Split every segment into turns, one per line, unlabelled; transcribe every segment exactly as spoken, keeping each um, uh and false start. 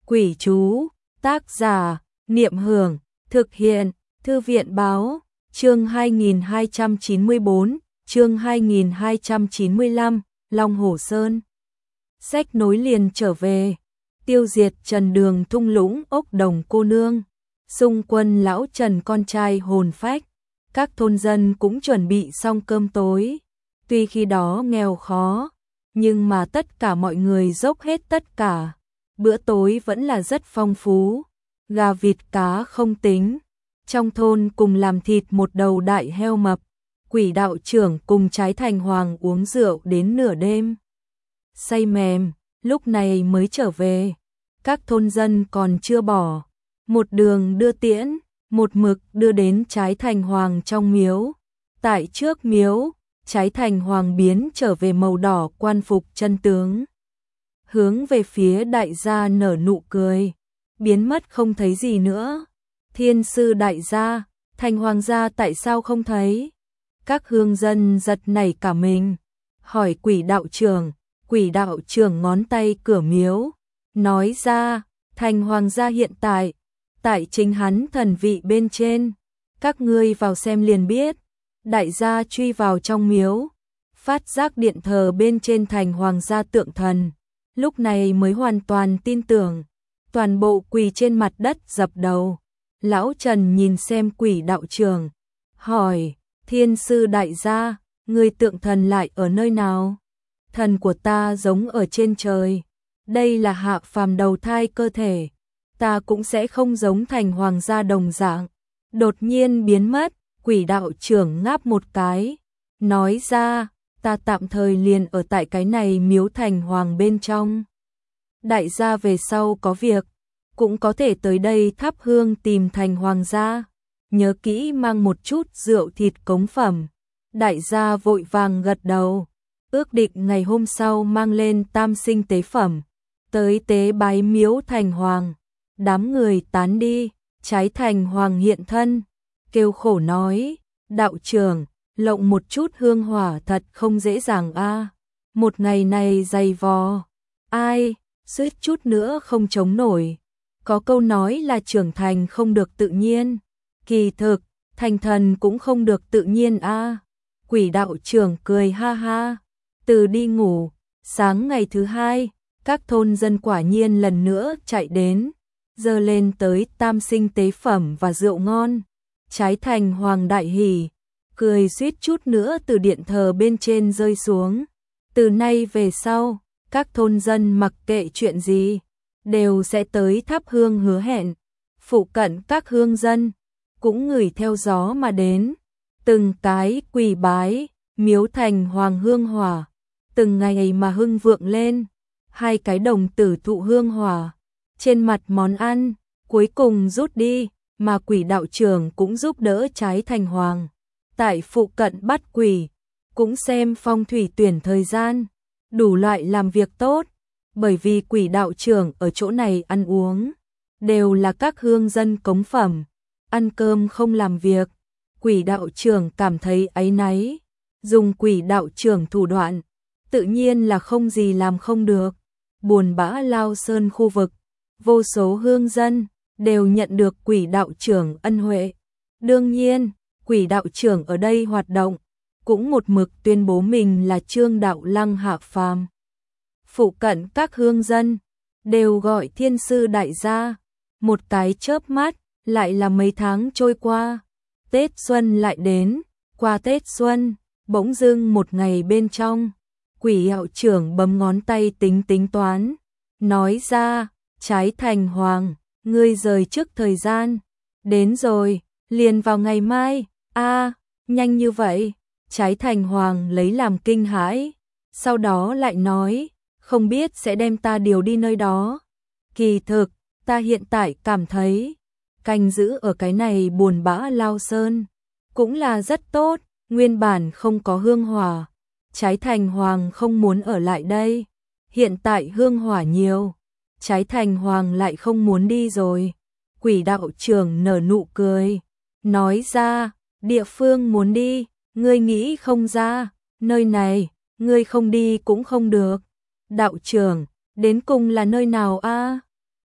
Quỷ chú, tác giả, Niệm Hưởng, thực hiện, Thư viện báo, chương hai nghìn hai trăm chín mươi tư, chương hai nghìn hai trăm chín mươi lăm, Long Hổ Sơn. Sách nối liền trở về, tiêu diệt Trần Đường thung lũng ốc đồng cô nương, xung quân lão Trần con trai hồn phách, các thôn dân cũng chuẩn bị xong cơm tối. Tuy khi đó nghèo khó, nhưng mà tất cả mọi người dốc hết tất cả. Bữa tối vẫn là rất phong phú, gà vịt cá không tính. Trong thôn cùng làm thịt một đầu đại heo mập, Quỷ đạo trưởng cùng Trái Thành Hoàng uống rượu đến nửa đêm. Say mềm, lúc này mới trở về, các thôn dân còn chưa bỏ. Một đường đưa tiễn, một mực đưa đến Trái Thành Hoàng trong miếu. Tại trước miếu, Trái Thành Hoàng biến trở về màu đỏ quan phục chân tướng. Hướng về phía đại gia nở nụ cười, biến mất không thấy gì nữa. Thiên sư đại gia, Thành Hoàng gia tại sao không thấy? Các hương dân giật nảy cả mình, hỏi Quỷ đạo trưởng. Quỷ đạo trưởng ngón tay cửa miếu, nói ra, Thành Hoàng gia hiện tại, tại chính hắn thần vị bên trên, các ngươi vào xem liền biết. Đại gia truy vào trong miếu, phát giác điện thờ bên trên Thành Hoàng gia tượng thần, lúc này mới hoàn toàn tin tưởng, toàn bộ quỳ trên mặt đất dập đầu. Lão Trần nhìn xem Quỷ đạo trưởng, hỏi, thiên sư đại gia, người tượng thần lại ở nơi nào? Thần của ta giống ở trên trời, đây là hạ phàm đầu thai cơ thể, ta cũng sẽ không giống Thành Hoàng gia đồng dạng. Đột nhiên biến mất, Quỷ đạo trưởng ngáp một cái, nói ra, ta tạm thời liền ở tại cái này miếu Thành Hoàng bên trong. Đại gia về sau có việc, cũng có thể tới đây thắp hương tìm Thành Hoàng gia, nhớ kỹ mang một chút rượu thịt cống phẩm. Đại gia vội vàng gật đầu, ước định ngày hôm sau mang lên tam sinh tế phẩm, tới tế bái miếu Thành Hoàng. Đám người tán đi, Trái Thành Hoàng hiện thân, kêu khổ nói, đạo trưởng, lộng một chút hương hỏa thật không dễ dàng a. Một ngày này dày vò, ai, suýt chút nữa không chống nổi. Có câu nói là trưởng thành không được tự nhiên, kỳ thực, thành thần cũng không được tự nhiên a. Quỷ đạo trưởng cười ha ha, từ đi ngủ, sáng ngày thứ hai, các thôn dân quả nhiên lần nữa chạy đến, dơ lên tới tam sinh tế phẩm và rượu ngon. Trái Thành Hoàng đại hỉ, cười suýt chút nữa từ điện thờ bên trên rơi xuống. Từ nay về sau, các thôn dân mặc kệ chuyện gì, đều sẽ tới thắp hương hứa hẹn. Phụ cận các hương dân, cũng ngửi theo gió mà đến. Từng cái quỳ bái, miếu Thành Hoàng hương hỏa, từng ngày mà hưng vượng lên. Hai cái đồng tử thụ hương hỏa, trên mặt món ăn, cuối cùng rút đi. Mà Quỷ đạo trưởng cũng giúp đỡ Trái Thành Hoàng, tại phụ cận bắt quỷ, cũng xem phong thủy tuyển thời gian, đủ loại làm việc tốt. Bởi vì Quỷ đạo trưởng ở chỗ này ăn uống, đều là các hương dân cống phẩm, ăn cơm không làm việc. Quỷ đạo trưởng cảm thấy áy náy, dùng Quỷ đạo trưởng thủ đoạn, tự nhiên là không gì làm không được. Buồn bã Lao Sơn khu vực, vô số hương dân đều nhận được Quỷ đạo trưởng ân huệ. Đương nhiên, Quỷ đạo trưởng ở đây hoạt động, cũng một mực tuyên bố mình là Trương đạo lăng hạ phàm. Phụ cận các hương dân, đều gọi thiên sư đại gia. Một cái chớp mắt, lại là mấy tháng trôi qua. Tết Xuân lại đến, qua Tết Xuân, bỗng dưng một ngày bên trong. Quỷ đạo trưởng bấm ngón tay tính tính toán, nói ra, Trái Thành Hoàng, ngươi rời trước thời gian, đến rồi, liền vào ngày mai. A, nhanh như vậy? Trái Thành Hoàng lấy làm kinh hãi, sau đó lại nói, không biết sẽ đem ta điều đi nơi đó. Kỳ thực, ta hiện tại cảm thấy, canh giữ ở cái này buồn bã Lao Sơn, cũng là rất tốt. Nguyên bản không có hương hỏa, Trái Thành Hoàng không muốn ở lại đây, hiện tại hương hỏa nhiều, Trái Thành Hoàng lại không muốn đi rồi. Quỷ đạo trưởng nở nụ cười, nói ra, địa phương muốn đi, ngươi nghĩ không ra, nơi này, ngươi không đi cũng không được. Đạo trưởng, đến cùng là nơi nào a?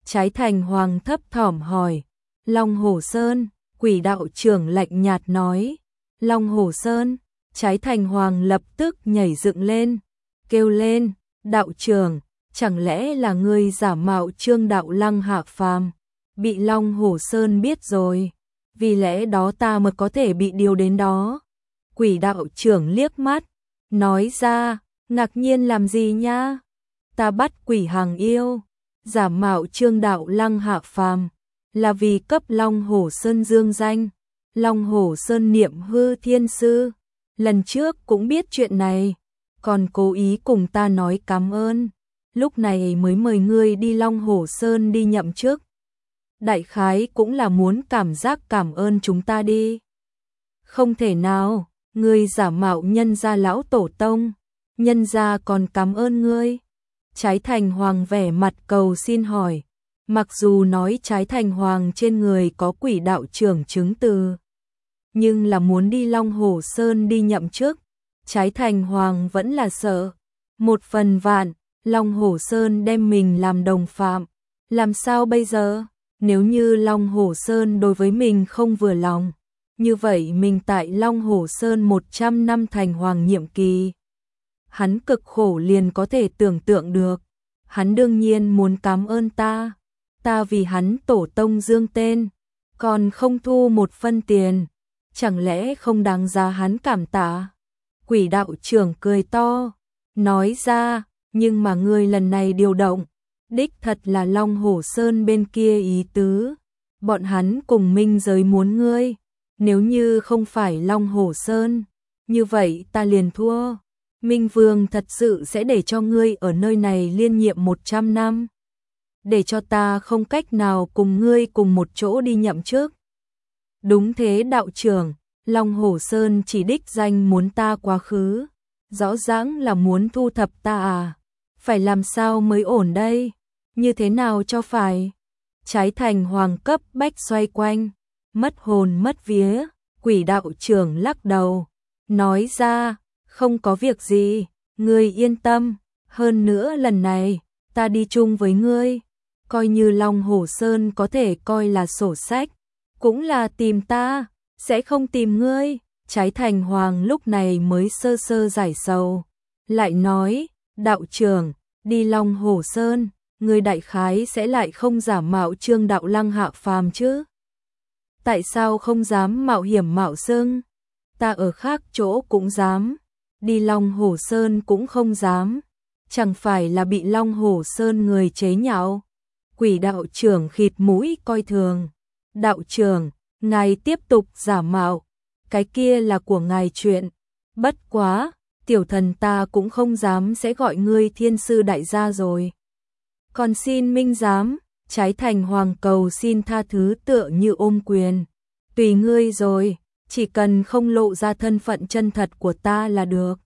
Trái Thành Hoàng thấp thỏm hỏi. Long Hổ Sơn, Quỷ đạo trưởng lạnh nhạt nói. Long Hổ Sơn, Trái Thành Hoàng lập tức nhảy dựng lên, kêu lên, đạo trưởng, chẳng lẽ là ngươi giả mạo Trương Đạo Lăng hạ phàm, bị Long Hổ Sơn biết rồi, vì lẽ đó ta mới có thể bị điều đến đó. Quỷ đạo trưởng liếc mắt, nói ra, ngạc nhiên làm gì nha, ta bắt quỷ hàng yêu, giả mạo Trương Đạo Lăng hạ phàm, là vì cấp Long Hổ Sơn dương danh, Long Hổ Sơn niệm hư thiên sư, lần trước cũng biết chuyện này, còn cố ý cùng ta nói cảm ơn, lúc này mới mời ngươi đi Long Hổ Sơn đi nhậm chức. Đại khái cũng là muốn cảm giác cảm ơn chúng ta đi. Không thể nào, ngươi giả mạo nhân gia lão tổ tông, nhân gia còn cảm ơn ngươi. Trái Thành Hoàng vẻ mặt cầu xin hỏi, mặc dù nói Trái Thành Hoàng trên người có quỷ đạo trưởng chứng từ, nhưng là muốn đi Long Hổ Sơn đi nhậm chức, Trái Thành Hoàng vẫn là sợ. Một phần vạn, Long Hổ Sơn đem mình làm đồng phạm, làm sao bây giờ? Nếu như Long Hổ Sơn đối với mình không vừa lòng, như vậy mình tại Long Hổ Sơn một trăm năm thành hoàng nhiệm kỳ, hắn cực khổ liền có thể tưởng tượng được. Hắn đương nhiên muốn cảm ơn ta, ta vì hắn tổ tông dương tên, còn không thu một phân tiền, chẳng lẽ không đáng giá hắn cảm tạ? Quỷ đạo trưởng cười to, nói ra, nhưng mà ngươi lần này điều động, đích thật là Long Hổ Sơn bên kia ý tứ, bọn hắn cùng minh giới muốn ngươi, nếu như không phải Long Hổ Sơn, như vậy ta liền thua. Minh Vương thật sự sẽ để cho ngươi ở nơi này liên nhiệm một trăm năm, để cho ta không cách nào cùng ngươi cùng một chỗ đi nhậm chức. Đúng thế đạo trưởng, Long Hổ Sơn chỉ đích danh muốn ta quá khứ, rõ ràng là muốn thu thập ta à, phải làm sao mới ổn đây, như thế nào cho phải? Trái Thành Hoàng cấp bách xoay quanh, mất hồn mất vía, quỷ đạo trưởng lắc đầu, nói ra, không có việc gì, ngươi yên tâm, hơn nữa lần này, ta đi chung với ngươi, coi như Long Hổ Sơn có thể coi là sổ sách, cũng là tìm ta, sẽ không tìm ngươi. Trái Thành Hoàng lúc này mới sơ sơ giải sầu, lại nói, đạo trưởng, đi Long Hổ Sơn, ngươi đại khái sẽ lại không giả mạo Trương Đạo Lăng hạ phàm chứ? Tại sao không dám mạo hiểm mạo xưng? Ta ở khác chỗ cũng dám, đi Long Hổ Sơn cũng không dám, chẳng phải là bị Long Hổ Sơn người chế nhạo? Quỷ đạo trưởng khịt mũi coi thường, đạo trưởng, ngài tiếp tục giả mạo, cái kia là của ngài chuyện, bất quá, tiểu thần ta cũng không dám sẽ gọi ngươi thiên sư đại gia rồi. Còn xin minh giám, Trái Thành Hoàng cầu xin tha thứ tựa như ôm quyền, tùy ngươi rồi, chỉ cần không lộ ra thân phận chân thật của ta là được.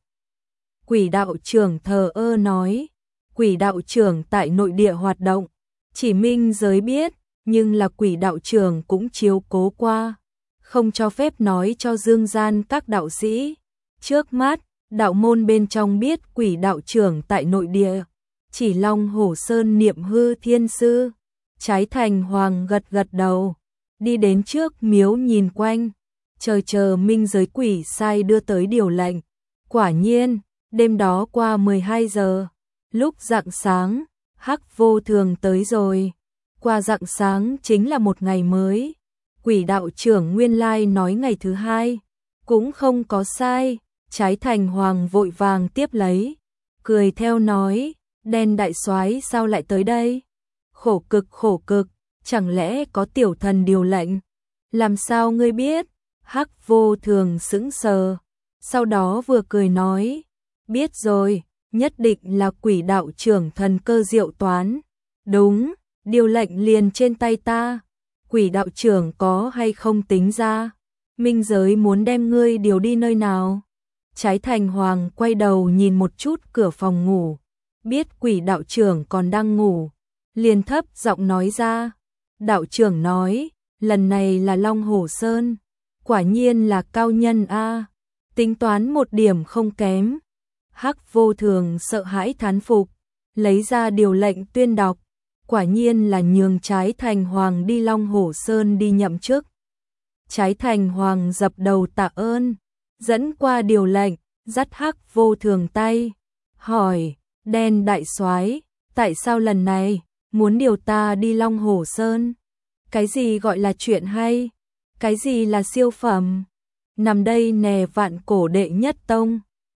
Quỷ đạo trưởng thờ ơ nói, quỷ đạo trưởng tại nội địa hoạt động, chỉ minh giới biết, nhưng là quỷ đạo trưởng cũng chiếu cố qua, không cho phép nói cho dương gian các đạo sĩ. Trước mắt, đạo môn bên trong biết quỷ đạo trưởng tại nội địa, chỉ Long Hổ Sơn niệm hư thiên sư. Trái Thành Hoàng gật gật đầu, đi đến trước miếu nhìn quanh, chờ chờ minh giới quỷ sai đưa tới điều lệnh. Quả nhiên, đêm đó qua mười hai giờ, lúc rạng sáng, Hắc Vô Thường tới rồi. Qua rạng sáng chính là một ngày mới. Quỷ đạo trưởng nguyên lai nói ngày thứ hai, cũng không có sai. Trái Thành Hoàng vội vàng tiếp lấy, cười theo nói, đen đại soái sao lại tới đây? Khổ cực khổ cực, chẳng lẽ có tiểu thần điều lệnh? Làm sao ngươi biết? Hắc Vô Thường sững sờ, sau đó vừa cười nói, biết rồi, nhất định là quỷ đạo trưởng thần cơ diệu toán. Đúng, điều lệnh liền trên tay ta, quỷ đạo trưởng có hay không tính ra, minh giới muốn đem ngươi điều đi nơi nào? Trái Thành Hoàng quay đầu nhìn một chút cửa phòng ngủ, biết quỷ đạo trưởng còn đang ngủ, liền thấp giọng nói ra. Đạo trưởng nói, lần này là Long Hổ Sơn, quả nhiên là cao nhân a, tính toán một điểm không kém. Hắc Vô Thường sợ hãi thán phục, lấy ra điều lệnh tuyên đọc, quả nhiên là nhường Trái Thành Hoàng đi Long Hổ Sơn đi nhậm chức. Trái Thành Hoàng dập đầu tạ ơn, dẫn qua điều lệnh, dắt Hắc Vô Thường tay, hỏi, Đen đại soái, tại sao lần này muốn điều ta đi Long Hổ Sơn? Cái gì gọi là chuyện hay? Cái gì là siêu phẩm? Nằm đây nè Vạn Cổ đệ nhất tông,